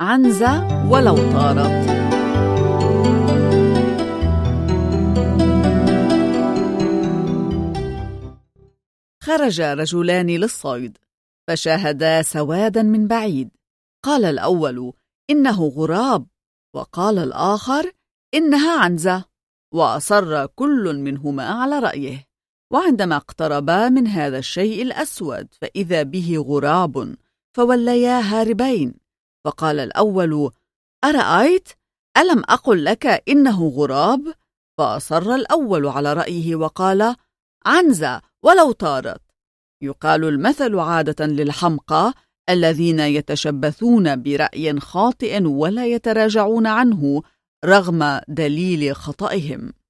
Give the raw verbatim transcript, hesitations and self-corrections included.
عنزة ولو طارت. خرج رجلان للصيد فشاهدا سوادا من بعيد. قال الأول: إنه غراب، وقال الآخر: إنها عنزة، وأصر كل منهما على رأيه. وعندما اقتربا من هذا الشيء الأسود فإذا به غراب، فوليا هاربين. فقال الأول: أرأيت؟ ألم أقل لك إنه غراب؟ فأصر الأول على رأيه وقال: عنزة ولو طارت. يقال المثل عادة للحمقى الذين يتشبثون برأي خاطئ ولا يتراجعون عنه رغم دليل خطئهم.